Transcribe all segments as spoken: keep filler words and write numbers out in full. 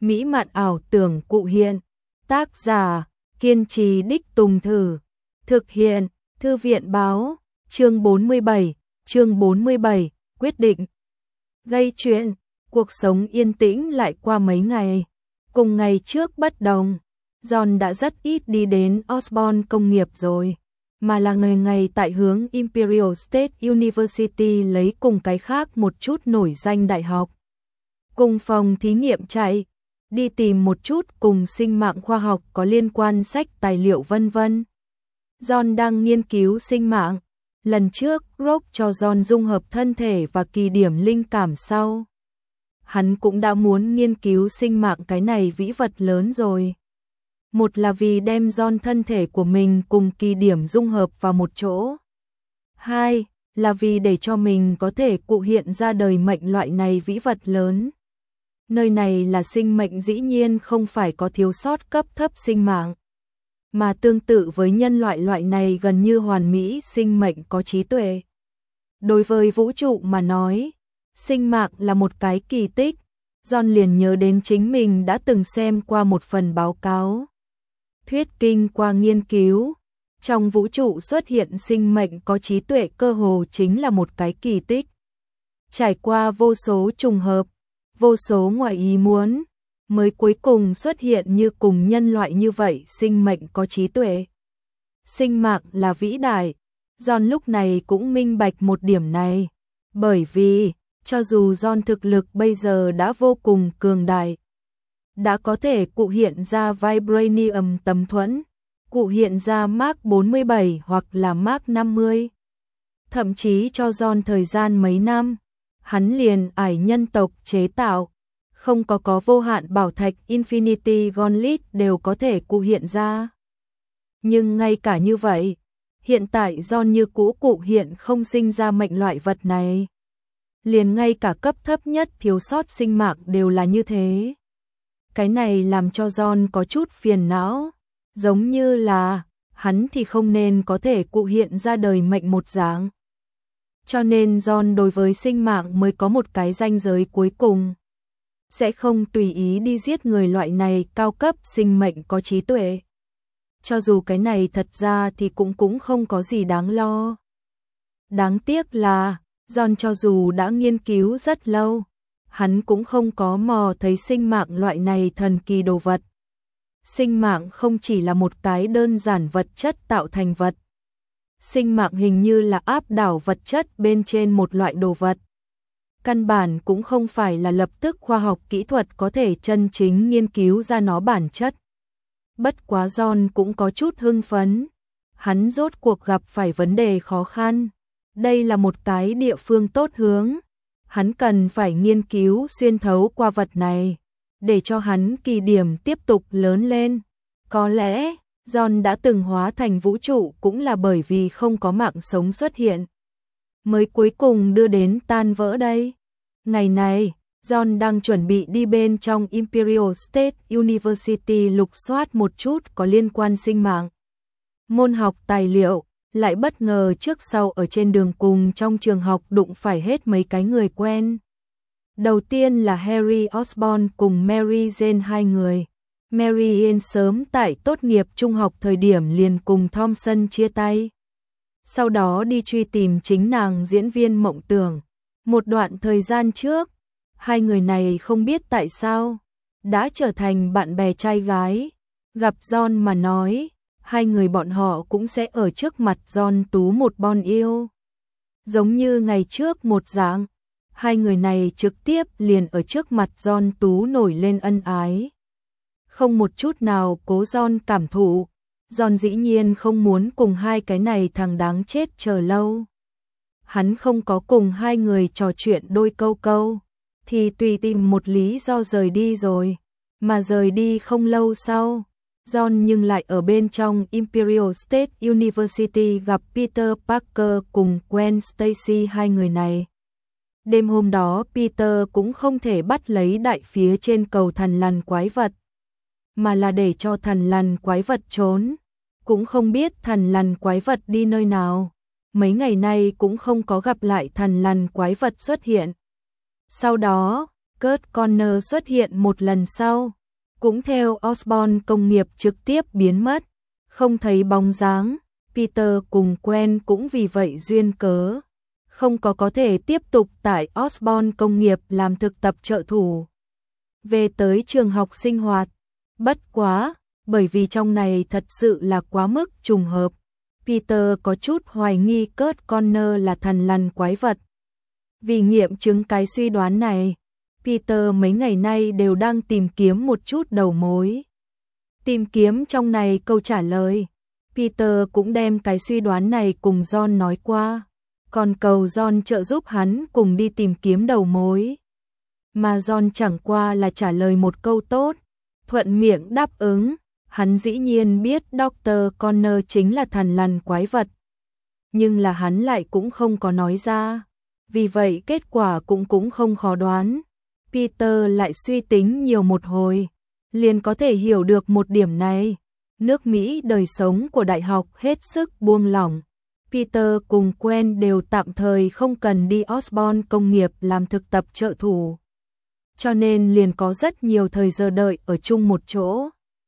mỹ mạn ảo tưởng cụ hiện. Tác giả, kiên trì đích tùng thử. Thực hiện, Thư viện báo, chương bốn mươi bảy, chương bốn mươi bảy, quyết định. Gây chuyện, cuộc sống yên tĩnh lại qua mấy ngày. Cùng ngày trước bất đồng, John đã rất ít đi đến Osborne công nghiệp rồi, mà là ngày ngày tại hướng Imperial State University lấy cùng cái khác một chút nổi danh đại học. Cùng phòng thí nghiệm chạy, đi tìm một chút cùng sinh mạng khoa học có liên quan sách tài liệu vân vân. John đang nghiên cứu sinh mạng. Lần trước, Rogue cho John dung hợp thân thể và kỳ điểm linh cảm sau. Hắn cũng đã muốn nghiên cứu sinh mạng cái này vĩ vật lớn rồi. Một là vì đem John thân thể của mình cùng kỳ điểm dung hợp vào một chỗ. Hai là vì để cho mình có thể cụ hiện ra đời mệnh loại này vĩ vật lớn. Nơi này là sinh mệnh dĩ nhiên không phải có thiếu sót cấp thấp sinh mạng, mà tương tự với nhân loại loại này gần như hoàn mỹ sinh mệnh có trí tuệ. Đối với vũ trụ mà nói, sinh mạng là một cái kỳ tích. John liền nhớ đến chính mình đã từng xem qua một phần báo cáo. Thuyết kinh qua nghiên cứu, trong vũ trụ xuất hiện sinh mệnh có trí tuệ cơ hồ chính là một cái kỳ tích. Trải qua vô số trùng hợp, vô số ngoại ý muốn, mới cuối cùng xuất hiện như cùng nhân loại như vậy sinh mệnh có trí tuệ. Sinh mạng là vĩ đại. John lúc này cũng minh bạch một điểm này, bởi vì cho dù John thực lực bây giờ đã vô cùng cường đại, đã có thể cụ hiện ra Vibranium tấm thuẫn, cụ hiện ra Mark bốn mươi bảy hoặc là Mark năm mươi. Thậm chí cho John thời gian mấy năm, hắn liền ải nhân tộc chế tạo, không có có vô hạn bảo thạch Infinity Gauntlet đều có thể cụ hiện ra. Nhưng ngay cả như vậy, hiện tại John như cũ cụ hiện không sinh ra mệnh loại vật này. Liền ngay cả cấp thấp nhất thiếu sót sinh mạng đều là như thế. Cái này làm cho John có chút phiền não, giống như là hắn thì không nên có thể cụ hiện ra đời mệnh một dạng. Cho nên John đối với sinh mạng mới có một cái ranh giới cuối cùng. Sẽ không tùy ý đi giết người loại này cao cấp sinh mệnh có trí tuệ. Cho dù cái này thật ra thì cũng cũng không có gì đáng lo. Đáng tiếc là, John cho dù đã nghiên cứu rất lâu, hắn cũng không có mò thấy sinh mạng loại này thần kỳ đồ vật. Sinh mạng không chỉ là một cái đơn giản vật chất tạo thành vật. Sinh mạng hình như là áp đảo vật chất bên trên một loại đồ vật. Căn bản cũng không phải là lập tức khoa học kỹ thuật có thể chân chính nghiên cứu ra nó bản chất. Bất quá John cũng có chút hưng phấn. Hắn rốt cuộc gặp phải vấn đề khó khăn. Đây là một cái địa phương tốt hướng. Hắn cần phải nghiên cứu xuyên thấu qua vật này, để cho hắn kỳ điểm tiếp tục lớn lên. Có lẽ, John đã từng hóa thành vũ trụ cũng là bởi vì không có mạng sống xuất hiện, mới cuối cùng đưa đến tan vỡ đây. Ngày này, John đang chuẩn bị đi bên trong Imperial State University lục soát một chút có liên quan sinh mạng môn học tài liệu, lại bất ngờ trước sau ở trên đường cùng trong trường học đụng phải hết mấy cái người quen. Đầu tiên là Harry Osborn cùng Mary Jane hai người. Mary Jane sớm tại tốt nghiệp trung học thời điểm liền cùng Thompson chia tay. Sau đó đi truy tìm chính nàng diễn viên mộng tưởng. Một đoạn thời gian trước, hai người này không biết tại sao, đã trở thành bạn bè trai gái. Gặp John mà nói, hai người bọn họ cũng sẽ ở trước mặt John tú một bon yêu. Giống như ngày trước một dạng, hai người này trực tiếp liền ở trước mặt John tú nổi lên ân ái. Không một chút nào cố John cảm thụ, John dĩ nhiên không muốn cùng hai cái này thằng đáng chết chờ lâu. Hắn không có cùng hai người trò chuyện đôi câu câu, thì tùy tìm một lý do rời đi rồi. Mà rời đi không lâu sau, John nhưng lại ở bên trong Imperial State University gặp Peter Parker cùng Gwen Stacy hai người này. Đêm hôm đó Peter cũng không thể bắt lấy đại phía trên cầu thần lằn quái vật, mà là để cho thần lằn quái vật trốn. Cũng không biết thần lằn quái vật đi nơi nào. Mấy ngày nay cũng không có gặp lại thần lằn quái vật xuất hiện. Sau đó, Kurt Connor xuất hiện một lần sau, cũng theo Osborn công nghiệp trực tiếp biến mất, không thấy bóng dáng. Peter cùng Gwen cũng vì vậy duyên cớ không có có thể tiếp tục tại Osborn công nghiệp làm thực tập trợ thủ. Về tới trường học sinh hoạt, bất quá, bởi vì trong này thật sự là quá mức trùng hợp. Peter có chút hoài nghi Kurt Connor là thần lằn quái vật. Vì nghiệm chứng cái suy đoán này, Peter mấy ngày nay đều đang tìm kiếm một chút đầu mối. Tìm kiếm trong này câu trả lời. Peter cũng đem cái suy đoán này cùng John nói qua, còn cầu John trợ giúp hắn cùng đi tìm kiếm đầu mối. Mà John chẳng qua là trả lời một câu tốt, thuận miệng đáp ứng. Hắn dĩ nhiên biết doctor Connor chính là thần lằn quái vật, nhưng là hắn lại cũng không có nói ra, vì vậy kết quả cũng cũng không khó đoán. Peter lại suy tính nhiều một hồi, liền có thể hiểu được một điểm này. Nước Mỹ đời sống của đại học hết sức buông lỏng. Peter cùng Gwen đều tạm thời không cần đi Osborn công nghiệp làm thực tập trợ thủ, cho nên liền có rất nhiều thời giờ đợi ở chung một chỗ.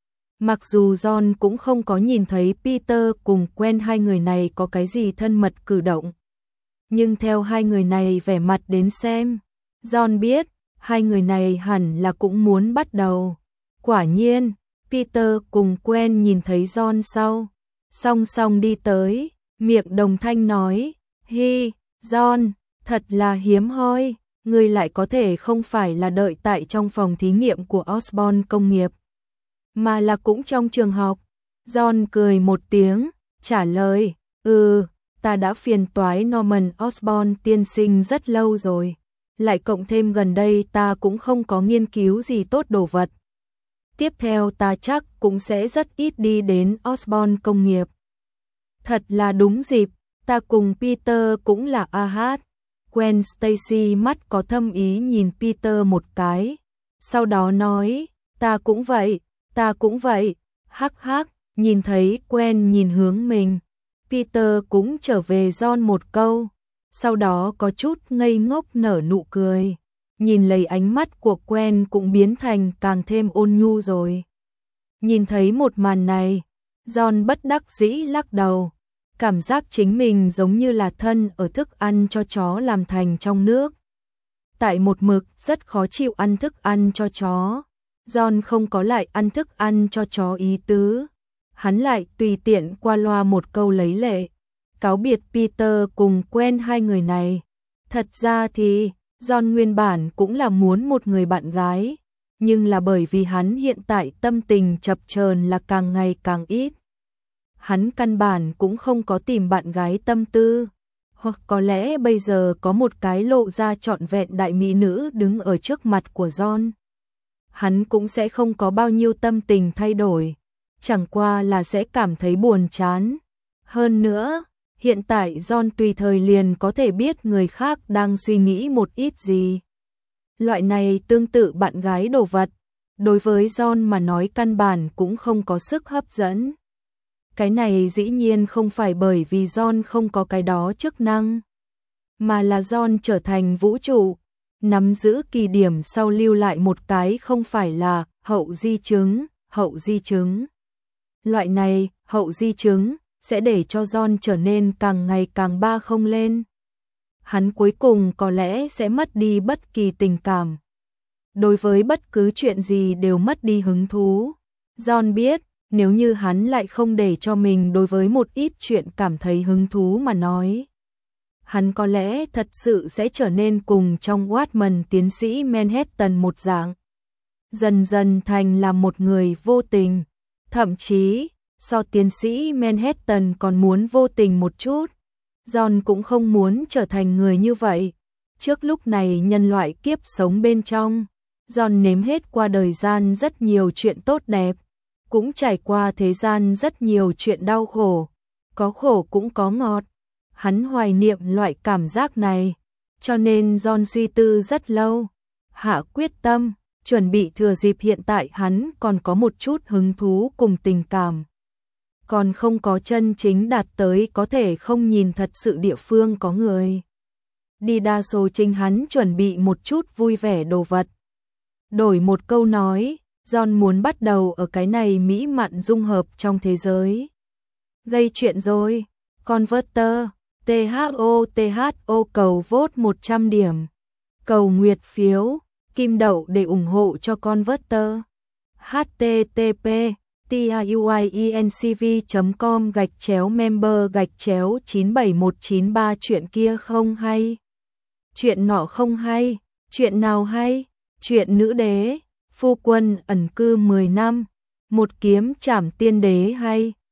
Mặc dù John cũng không có nhìn thấy Peter cùng Gwen hai người này có cái gì thân mật cử động, nhưng theo hai người này vẻ mặt đến xem, John biết hai người này hẳn là cũng muốn bắt đầu. Quả nhiên, Peter cùng Gwen nhìn thấy John sau, song song đi tới, miệng đồng thanh nói, hi, John, thật là hiếm hoi, ngươi lại có thể không phải là đợi tại trong phòng thí nghiệm của Osborn công nghiệp, mà là cũng trong trường học. John cười một tiếng, trả lời, ừ, ta đã phiền toái Norman Osborn tiên sinh rất lâu rồi, lại cộng thêm gần đây ta cũng không có nghiên cứu gì tốt đồ vật. Tiếp theo ta chắc cũng sẽ rất ít đi đến Osborn công nghiệp. Thật là đúng dịp, ta cùng Peter cũng là a hát. Gwen Stacy mắt có thâm ý nhìn Peter một cái, sau đó nói, ta cũng vậy, ta cũng vậy, hắc hắc. Nhìn thấy Gwen nhìn hướng mình, Peter cũng trở về John một câu, sau đó có chút ngây ngốc nở nụ cười. Nhìn lấy ánh mắt của Gwen cũng biến thành càng thêm ôn nhu rồi. Nhìn thấy một màn này, John bất đắc dĩ lắc đầu, cảm giác chính mình giống như là thân ở thức ăn cho chó làm thành trong nước. Tại một mực rất khó chịu ăn thức ăn cho chó, John không có lại ăn thức ăn cho chó ý tứ. Hắn lại tùy tiện qua loa một câu lấy lệ, cáo biệt Peter cùng Gwen hai người này. Thật ra thì John nguyên bản cũng là muốn một người bạn gái, nhưng là bởi vì hắn hiện tại tâm tình chập chờn là càng ngày càng ít. Hắn căn bản cũng không có tìm bạn gái tâm tư, hoặc có lẽ bây giờ có một cái lộ ra trọn vẹn đại mỹ nữ đứng ở trước mặt của John, hắn cũng sẽ không có bao nhiêu tâm tình thay đổi, chẳng qua là sẽ cảm thấy buồn chán. Hơn nữa, hiện tại John tùy thời liền có thể biết người khác đang suy nghĩ một ít gì. Loại này tương tự bạn gái đồ vật, đối với John mà nói căn bản cũng không có sức hấp dẫn. Cái này dĩ nhiên không phải bởi vì John không có cái đó chức năng, mà là John trở thành vũ trụ, nắm giữ kỳ điểm sau lưu lại một cái không phải là hậu di chứng, hậu di chứng. Loại này, hậu di chứng, sẽ để cho John trở nên càng ngày càng ba không lên. Hắn cuối cùng có lẽ sẽ mất đi bất kỳ tình cảm. Đối với bất cứ chuyện gì đều mất đi hứng thú. John biết, nếu như hắn lại không để cho mình đối với một ít chuyện cảm thấy hứng thú mà nói, hắn có lẽ thật sự sẽ trở nên cùng trong Watman tiến sĩ Manhattan một dạng. Dần dần thành là một người vô tình, thậm chí so tiến sĩ Manhattan còn muốn vô tình một chút. John cũng không muốn trở thành người như vậy. Trước lúc này nhân loại kiếp sống bên trong, John nếm hết qua đời gian rất nhiều chuyện tốt đẹp, cũng trải qua thế gian rất nhiều chuyện đau khổ, có khổ cũng có ngọt. Hắn hoài niệm loại cảm giác này, cho nên John suy tư rất lâu, hạ quyết tâm, chuẩn bị thừa dịp hiện tại hắn còn có một chút hứng thú cùng tình cảm, còn không có chân chính đạt tới có thể không nhìn thật sự địa phương có người. Đi đa số chính hắn chuẩn bị một chút vui vẻ đồ vật, Đổi một câu nói, John muốn bắt đầu ở cái này mỹ mặn dung hợp trong thế giới. Gây chuyện rồi. Converter, tê hát o tê hát o cầu vote một trăm điểm. Cầu nguyệt phiếu, kim đậu để ủng hộ cho Converter. http tiuiencv chấm com gạch chéo member gạch chéo chín bảy một chín ba chuyện kia không hay. Chuyện nọ không hay. Chuyện nào hay? Chuyện nữ đế, phu quân ẩn cư mười năm, một kiếm trảm tiên đế hay.